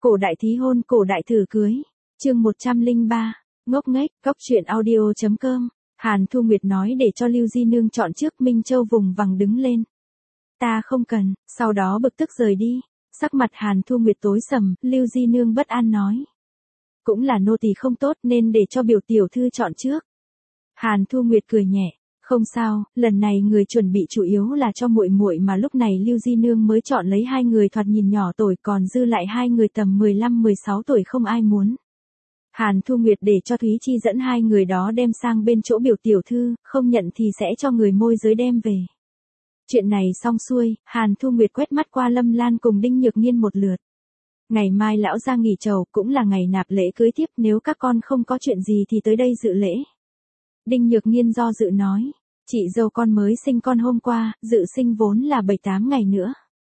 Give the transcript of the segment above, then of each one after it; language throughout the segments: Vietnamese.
Cổ đại thí hôn, cổ đại thử cưới. Chương 103. Ngốc nghếch, Góc truyện audio.com. Hàn Thu Nguyệt nói để cho Lưu Di Nương chọn trước. Minh Châu vùng vằng đứng lên. Ta không cần, sau đó bực tức rời đi. Sắc mặt Hàn Thu Nguyệt tối sầm, Lưu Di Nương bất an nói. Cũng là nô tỳ không tốt nên để cho biểu tiểu thư chọn trước. Hàn Thu Nguyệt cười nhẹ. Không sao, lần này người chuẩn bị chủ yếu là cho muội muội mà lúc này Lưu Di Nương mới chọn lấy hai người thoạt nhìn nhỏ tuổi còn dư lại hai người tầm 15-16 tuổi không ai muốn. Hàn Thu Nguyệt để cho Thúy Chi dẫn hai người đó đem sang bên chỗ biểu tiểu thư, không nhận thì sẽ cho người môi giới đem về. Chuyện này xong xuôi, Hàn Thu Nguyệt quét mắt qua Lâm Lan cùng Đinh Nhược Nghiên một lượt. Ngày mai lão ra nghỉ trầu cũng là ngày nạp lễ cưới tiếp, nếu các con không có chuyện gì thì tới đây dự lễ. Đinh Nhược Nghiên do dự nói. Chị dâu con mới sinh con hôm qua, dự sinh vốn là 7-8 ngày nữa.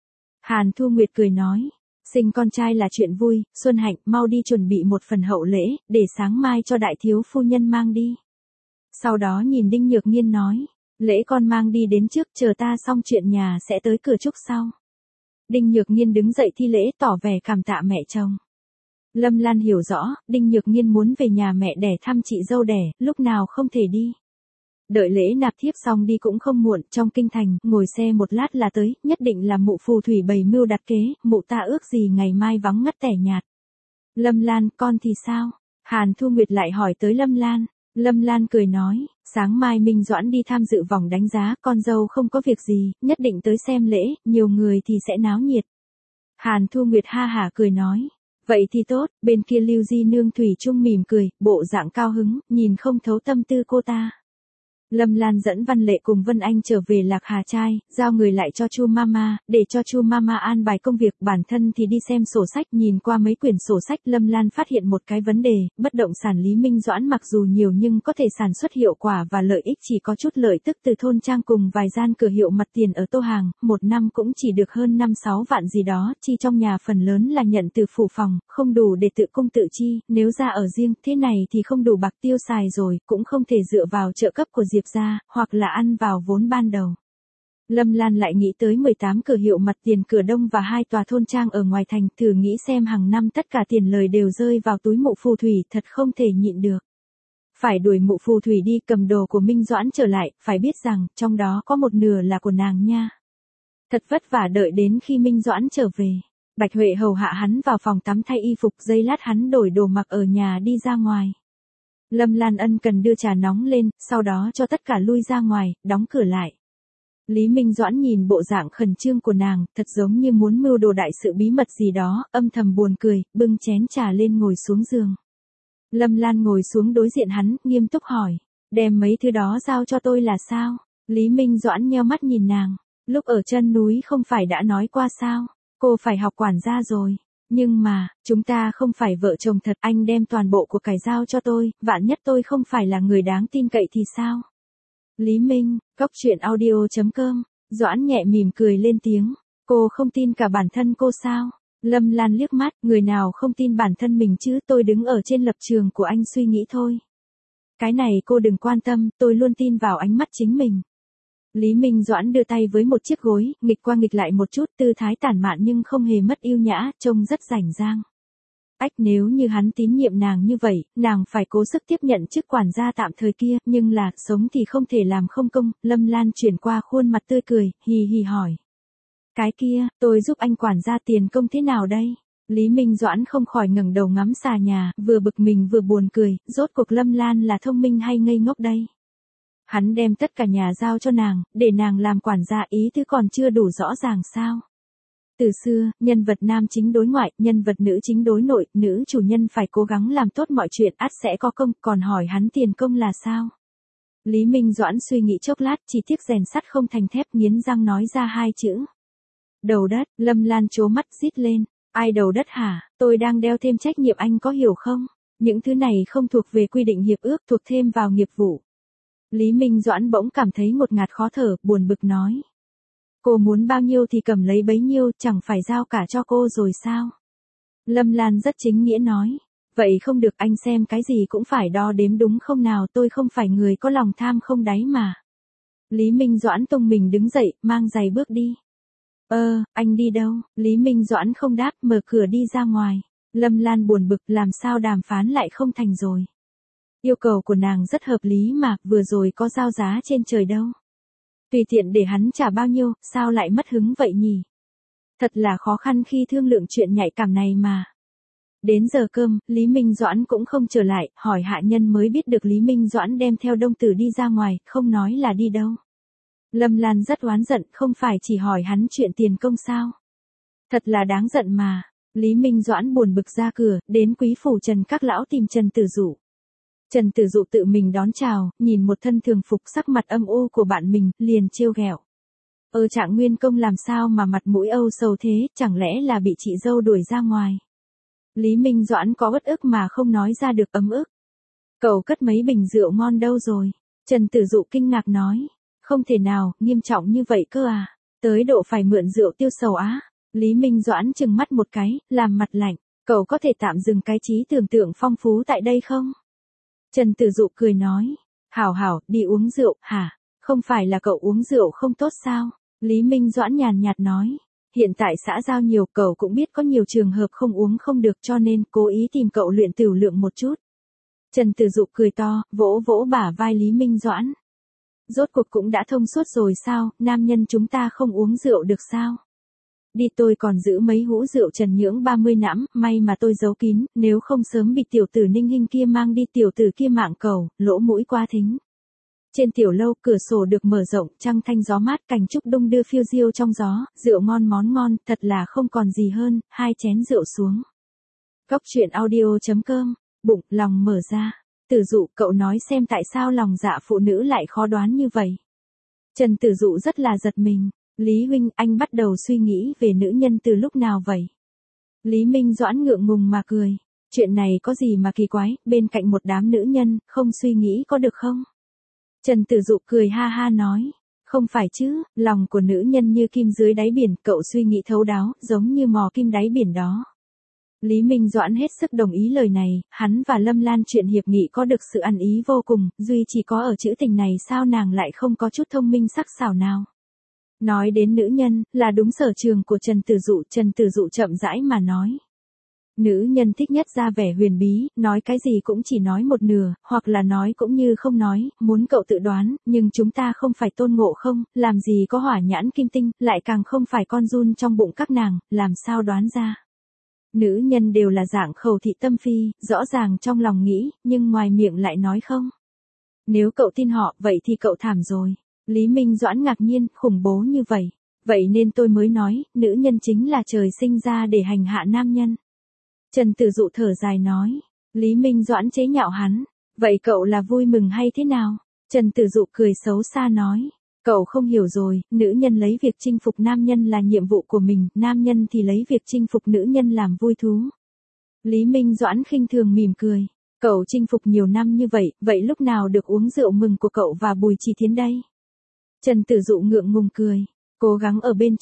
Hàn Thu Nguyệt cười nói. Sinh con trai là chuyện vui, Xuân Hạnh mau đi chuẩn bị một phần hậu lễ, để sáng mai cho đại thiếu phu nhân mang đi. Sau đó nhìn Đinh Nhược Nghiên nói. Lễ con mang đi đến trước, chờ ta xong chuyện nhà sẽ tới cửa chúc sau. Đinh Nhược Nghiên đứng dậy thi lễ tỏ vẻ cảm tạ mẹ chồng. Lâm Lan hiểu rõ, Đinh Nhược Nghiên muốn về nhà mẹ đẻ thăm chị dâu đẻ, lúc nào không thể đi. Đợi lễ nạp thiếp xong đi cũng không muộn, trong kinh thành, ngồi xe một lát là tới, nhất định là mụ phù thủy bày mưu đặt kế, mụ ta ước gì ngày mai vắng ngắt tẻ nhạt. Lâm Lan, con thì sao? Hàn Thu Nguyệt lại hỏi tới Lâm Lan. Lâm Lan cười nói, sáng mai Minh Doãn đi tham dự vòng đánh giá, con dâu không có việc gì, nhất định tới xem lễ, nhiều người thì sẽ náo nhiệt. Hàn Thu Nguyệt ha hả cười nói. Vậy thì tốt, bên kia Lưu Di Nương thủy chung mỉm cười, bộ dạng cao hứng, nhìn không thấu tâm tư cô ta. Lâm Lan dẫn Văn Lệ cùng Vân Anh trở về Lạc Hà Trai, giao người lại cho Chu Mama, để cho Chu Mama an bài công việc, bản thân thì đi xem sổ sách, nhìn qua mấy quyển sổ sách, Lâm Lan phát hiện một cái vấn đề, bất động sản Lý Minh Doãn mặc dù nhiều nhưng có thể sản xuất hiệu quả và lợi ích chỉ có chút lợi tức từ thôn trang cùng vài gian cửa hiệu mặt tiền ở Tô Hàng, một năm cũng chỉ được hơn 5-6 vạn gì đó, chi trong nhà phần lớn là nhận từ phủ phòng, không đủ để tự cung tự chi, nếu ra ở riêng, thế này thì không đủ bạc tiêu xài rồi, cũng không thể dựa vào trợ cấp của Diệp ra, hoặc là ăn vào vốn ban đầu. Lâm Lan lại nghĩ tới 18 cửa hiệu mặt tiền cửa đông và 2 tòa thôn trang ở ngoài thành, thử nghĩ xem hàng năm tất cả tiền lời đều rơi vào túi mụ phù thủy, thật không thể nhịn được. Phải đuổi mụ phù thủy đi, cầm đồ của Minh Doãn trở lại, phải biết rằng, trong đó có một nửa là của nàng nha. Thật vất vả đợi đến khi Minh Doãn trở về. Bạch Huệ hầu hạ hắn vào phòng tắm thay y phục, giây lát hắn đổi đồ mặc ở nhà đi ra ngoài. Lâm Lan ân cần đưa trà nóng lên, sau đó cho tất cả lui ra ngoài, đóng cửa lại. Lý Minh Doãn nhìn bộ dạng khẩn trương của nàng, thật giống như muốn mưu đồ đại sự bí mật gì đó, âm thầm buồn cười, bưng chén trà lên ngồi xuống giường. Lâm Lan ngồi xuống đối diện hắn, nghiêm túc hỏi, đem mấy thứ đó giao cho tôi là sao? Lý Minh Doãn nheo mắt nhìn nàng, lúc ở chân núi không phải đã nói qua sao, cô phải học quản gia rồi. Nhưng mà, chúng ta không phải vợ chồng thật, anh đem toàn bộ của cải giao cho tôi, vạn nhất tôi không phải là người đáng tin cậy thì sao? Lý Minh, Góc truyện audio.com, Doãn nhẹ mỉm cười lên tiếng, cô không tin cả bản thân cô sao? Lâm Lan liếc mắt, người nào không tin bản thân mình chứ, tôi đứng ở trên lập trường của anh suy nghĩ thôi. Cái này cô đừng quan tâm, tôi luôn tin vào ánh mắt chính mình. Lý Minh Doãn đưa tay với một chiếc gối, nghịch qua nghịch lại một chút, tư thái tản mạn nhưng không hề mất yêu nhã, trông rất rảnh rang. Ách, nếu như hắn tín nhiệm nàng như vậy, nàng phải cố sức tiếp nhận chức quản gia tạm thời kia, nhưng là, sống thì không thể làm không công. Lâm Lan chuyển qua khuôn mặt tươi cười, hì hì hỏi. Cái kia, tôi giúp anh quản gia tiền công thế nào đây? Lý Minh Doãn không khỏi ngẩng đầu ngắm xà nhà, vừa bực mình vừa buồn cười, rốt cuộc Lâm Lan là thông minh hay ngây ngốc đây? Hắn đem tất cả nhà giao cho nàng, để nàng làm quản gia, ý tứ còn chưa đủ rõ ràng sao? Từ xưa, nhân vật nam chính đối ngoại, nhân vật nữ chính đối nội, nữ chủ nhân phải cố gắng làm tốt mọi chuyện, ắt sẽ có công, còn hỏi hắn tiền công là sao? Lý Minh Doãn suy nghĩ chốc lát, chỉ tiếc rèn sắt không thành thép, nghiến răng nói ra hai chữ. Đầu đất. Lâm Lan trố mắt rít lên, ai đầu đất hả, tôi đang đeo thêm trách nhiệm, anh có hiểu không? Những thứ này không thuộc về quy định hiệp ước, thuộc thêm vào nghiệp vụ. Lý Minh Doãn bỗng cảm thấy ngột ngạt khó thở, buồn bực nói. Cô muốn bao nhiêu thì cầm lấy bấy nhiêu, chẳng phải giao cả cho cô rồi sao? Lâm Lan rất chính nghĩa nói. Vậy không được, anh xem cái gì cũng phải đo đếm đúng không nào, tôi không phải người có lòng tham không đáy mà. Lý Minh Doãn tung mình đứng dậy, mang giày bước đi. Anh đi đâu? Lý Minh Doãn không đáp, mở cửa đi ra ngoài. Lâm Lan buồn bực làm sao đàm phán lại không thành rồi. Yêu cầu của nàng rất hợp lý mà, vừa rồi có giao giá trên trời đâu. Tùy tiện để hắn trả bao nhiêu, sao lại mất hứng vậy nhỉ? Thật là khó khăn khi thương lượng chuyện nhạy cảm này mà. Đến giờ cơm, Lý Minh Doãn cũng không trở lại, hỏi hạ nhân mới biết được Lý Minh Doãn đem theo Đông Tử đi ra ngoài, không nói là đi đâu. Lâm Lan rất oán giận, không phải chỉ hỏi hắn chuyện tiền công sao? Thật là đáng giận mà. Lý Minh Doãn buồn bực ra cửa, đến quý phủ Trần các lão tìm Trần Tử Dụ. Trần Tử Dụ tự mình đón chào, nhìn một thân thường phục sắc mặt âm u của bạn mình, liền trêu ghẹo. Trạng Nguyên công làm sao mà mặt mũi âu sầu thế, chẳng lẽ là bị chị dâu đuổi ra ngoài? Lý Minh Doãn có uất ức mà không nói ra được ấm ức. Cậu cất mấy bình rượu ngon đâu rồi? Trần Tử Dụ kinh ngạc nói. Không thể nào, nghiêm trọng như vậy cơ à? Tới độ phải mượn rượu tiêu sầu á? Lý Minh Doãn trừng mắt một cái, làm mặt lạnh. Cậu có thể tạm dừng cái trí tưởng tượng phong phú tại đây không? Trần Tử Dụ cười nói. Hảo hảo, đi uống rượu, hả? Không phải là cậu uống rượu không tốt sao? Lý Minh Doãn nhàn nhạt nói. Hiện tại xã giao nhiều, cậu cũng biết có nhiều trường hợp không uống không được cho nên cố ý tìm cậu luyện tửu lượng một chút. Trần Tử Dụ cười to, vỗ vỗ bả vai Lý Minh Doãn. Rốt cuộc cũng đã thông suốt rồi sao, nam nhân chúng ta không uống rượu được sao? Đi, tôi còn giữ mấy hũ rượu Trần Nhưỡng 30 nẵm, may mà tôi giấu kín, nếu không sớm bị tiểu tử Ninh Hinh kia mang đi, tiểu tử kia mạng cầu, lỗ mũi qua thính. Trên tiểu lâu, cửa sổ được mở rộng, trăng thanh gió mát, cành trúc đung đưa phiêu diêu trong gió, rượu ngon món ngon, thật là không còn gì hơn, 2 chén rượu xuống. Góc truyện audio.com, bụng, lòng mở ra. Tử Dụ, cậu nói xem tại sao lòng dạ phụ nữ lại khó đoán như vậy. Trần Tử Dụ rất là giật mình. Lý huynh, anh bắt đầu suy nghĩ về nữ nhân từ lúc nào vậy? Lý Minh Doãn ngượng ngùng mà cười. Chuyện này có gì mà kỳ quái, bên cạnh một đám nữ nhân, không suy nghĩ có được không? Trần Tử Dụ cười ha ha nói. Không phải chứ, lòng của nữ nhân như kim dưới đáy biển, cậu suy nghĩ thấu đáo, giống như mò kim đáy biển đó. Lý Minh Doãn hết sức đồng ý lời này, hắn và Lâm Lan chuyện hiệp nghị có được sự ăn ý vô cùng, duy chỉ có ở chữ tình này sao nàng lại không có chút thông minh sắc sảo nào. Nói đến nữ nhân, là đúng sở trường của Trần Tử Dụ chậm rãi mà nói. Nữ nhân thích nhất ra vẻ huyền bí, nói cái gì cũng chỉ nói một nửa, hoặc là nói cũng như không nói, muốn cậu tự đoán, nhưng chúng ta không phải Tôn Ngộ Không, làm gì có hỏa nhãn kim tinh, lại càng không phải con giun trong bụng các nàng, làm sao đoán ra. Nữ nhân đều là dạng khẩu thị tâm phi, rõ ràng trong lòng nghĩ, nhưng ngoài miệng lại nói không. Nếu cậu tin họ, vậy thì cậu thảm rồi. Lý Minh Doãn ngạc nhiên, khủng bố như vậy. Vậy nên tôi mới nói, nữ nhân chính là trời sinh ra để hành hạ nam nhân. Trần Tử Dụ thở dài nói. Lý Minh Doãn chế nhạo hắn. Vậy cậu là vui mừng hay thế nào? Trần Tử Dụ cười xấu xa nói. Cậu không hiểu rồi, nữ nhân lấy việc chinh phục nam nhân là nhiệm vụ của mình, nam nhân thì lấy việc chinh phục nữ nhân làm vui thú. Lý Minh Doãn khinh thường mỉm cười. Cậu chinh phục nhiều năm như vậy, vậy lúc nào được uống rượu mừng của cậu và Bùi Trì Thiến đây? Trần Tử Dụ ngượng ngùng cười. Cố gắng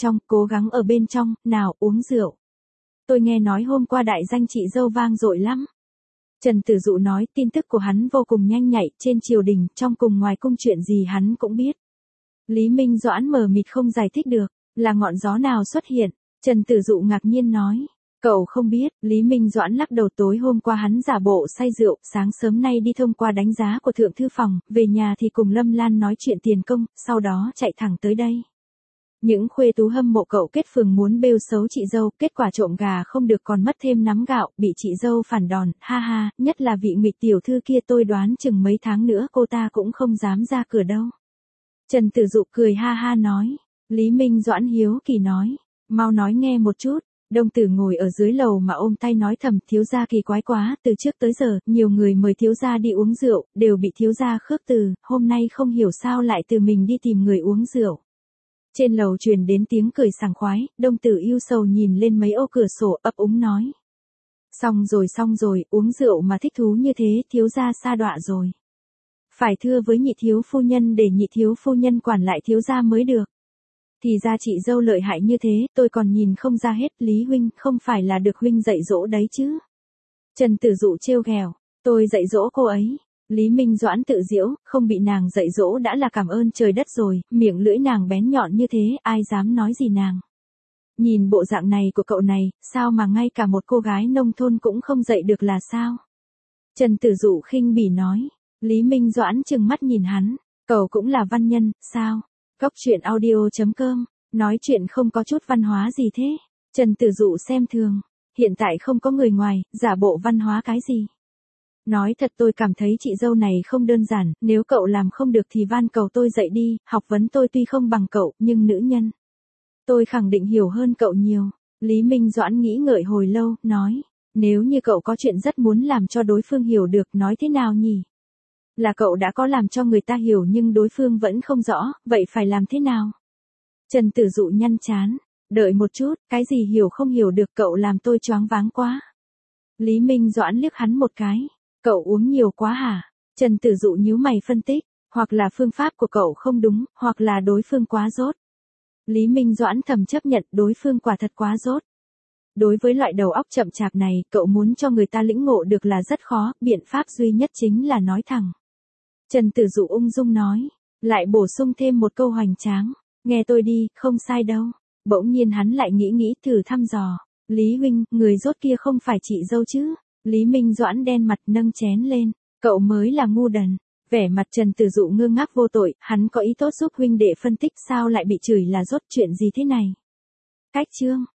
ở bên trong, nào uống rượu. Tôi nghe nói hôm qua đại danh chị dâu vang dội lắm. Trần Tử Dụ nói tin tức của hắn vô cùng nhanh nhạy, trên triều đình, trong cùng ngoài cung chuyện gì hắn cũng biết. Lý Minh Doãn mờ mịt không giải thích được, là ngọn gió nào xuất hiện. Trần Tử Dụ ngạc nhiên nói. Cậu không biết, Lý Minh Doãn lắc đầu, tối hôm qua hắn giả bộ say rượu, sáng sớm nay đi thông qua đánh giá của thượng thư phòng, về nhà thì cùng Lâm Lan nói chuyện tiền công, sau đó chạy thẳng tới đây. Những khuê tú hâm mộ cậu kết phường muốn bêu xấu chị dâu, kết quả trộm gà không được còn mất thêm nắm gạo, bị chị dâu phản đòn, ha ha, nhất là vị Nguyệt tiểu thư kia, tôi đoán chừng mấy tháng nữa cô ta cũng không dám ra cửa đâu. Trần Tử Dụ cười ha ha nói. Lý Minh Doãn hiếu kỳ nói. Mau nói nghe một chút. Đông Tử ngồi ở dưới lầu mà ôm tay nói thầm, thiếu gia kỳ quái quá, từ trước tới giờ, nhiều người mời thiếu gia đi uống rượu, đều bị thiếu gia khước từ, hôm nay không hiểu sao lại từ mình đi tìm người uống rượu. Trên lầu truyền đến tiếng cười sảng khoái, Đông Tử yêu sầu nhìn lên mấy ô cửa sổ, ấp úng nói. Xong rồi, uống rượu mà thích thú như thế, thiếu gia sa đọa rồi. Phải thưa với nhị thiếu phu nhân để nhị thiếu phu nhân quản lại thiếu gia mới được. Thì ra chị dâu lợi hại như thế, tôi còn nhìn không ra hết, Lý huynh, không phải là được huynh dạy dỗ đấy chứ. Trần Tử Dụ trêu ghẹo, tôi dạy dỗ cô ấy. Lý Minh Doãn tự giễu, không bị nàng dạy dỗ đã là cảm ơn trời đất rồi, miệng lưỡi nàng bén nhọn như thế, ai dám nói gì nàng. Nhìn bộ dạng này của cậu này, sao mà ngay cả một cô gái nông thôn cũng không dạy được là sao? Trần Tử Dụ khinh bỉ nói. Lý Minh Doãn trừng mắt nhìn hắn. Cậu cũng là văn nhân, sao? Cốc truyện audio.com. Nói chuyện không có chút văn hóa gì thế? Trần Tử Dụ xem thường. Hiện tại không có người ngoài, giả bộ văn hóa cái gì? Nói thật tôi cảm thấy chị dâu này không đơn giản, nếu cậu làm không được thì van cầu tôi dạy đi, học vấn tôi tuy không bằng cậu, nhưng nữ nhân. Tôi khẳng định hiểu hơn cậu nhiều. Lý Minh Doãn nghĩ ngợi hồi lâu, nói. Nếu như cậu có chuyện rất muốn làm cho đối phương hiểu được, nói thế nào nhỉ? Là cậu đã có làm cho người ta hiểu nhưng đối phương vẫn không rõ, vậy phải làm thế nào? Trần Tử Dụ nhăn chán. Đợi một chút, cái gì hiểu không hiểu được, cậu làm tôi choáng váng quá. Lý Minh Doãn liếc hắn một cái. Cậu uống nhiều quá hả? Trần Tử Dụ nhíu mày phân tích, hoặc là phương pháp của cậu không đúng, hoặc là đối phương quá dốt. Lý Minh Doãn thầm chấp nhận đối phương quả thật quá dốt. Đối với loại đầu óc chậm chạp này, cậu muốn cho người ta lĩnh ngộ được là rất khó, biện pháp duy nhất chính là nói thẳng. Trần Tử Dụ ung dung nói, lại bổ sung thêm một câu hoành tráng, nghe tôi đi, không sai đâu. Bỗng nhiên hắn lại nghĩ thử thăm dò, Lý huynh, người dốt kia không phải chị dâu chứ? Lý Minh Doãn đen mặt nâng chén lên, cậu mới là ngu đần. Vẻ mặt Trần Tử Dụ ngơ ngác vô tội, hắn có ý tốt giúp huynh đệ phân tích sao lại bị chửi là dốt, chuyện gì thế này? Cách chương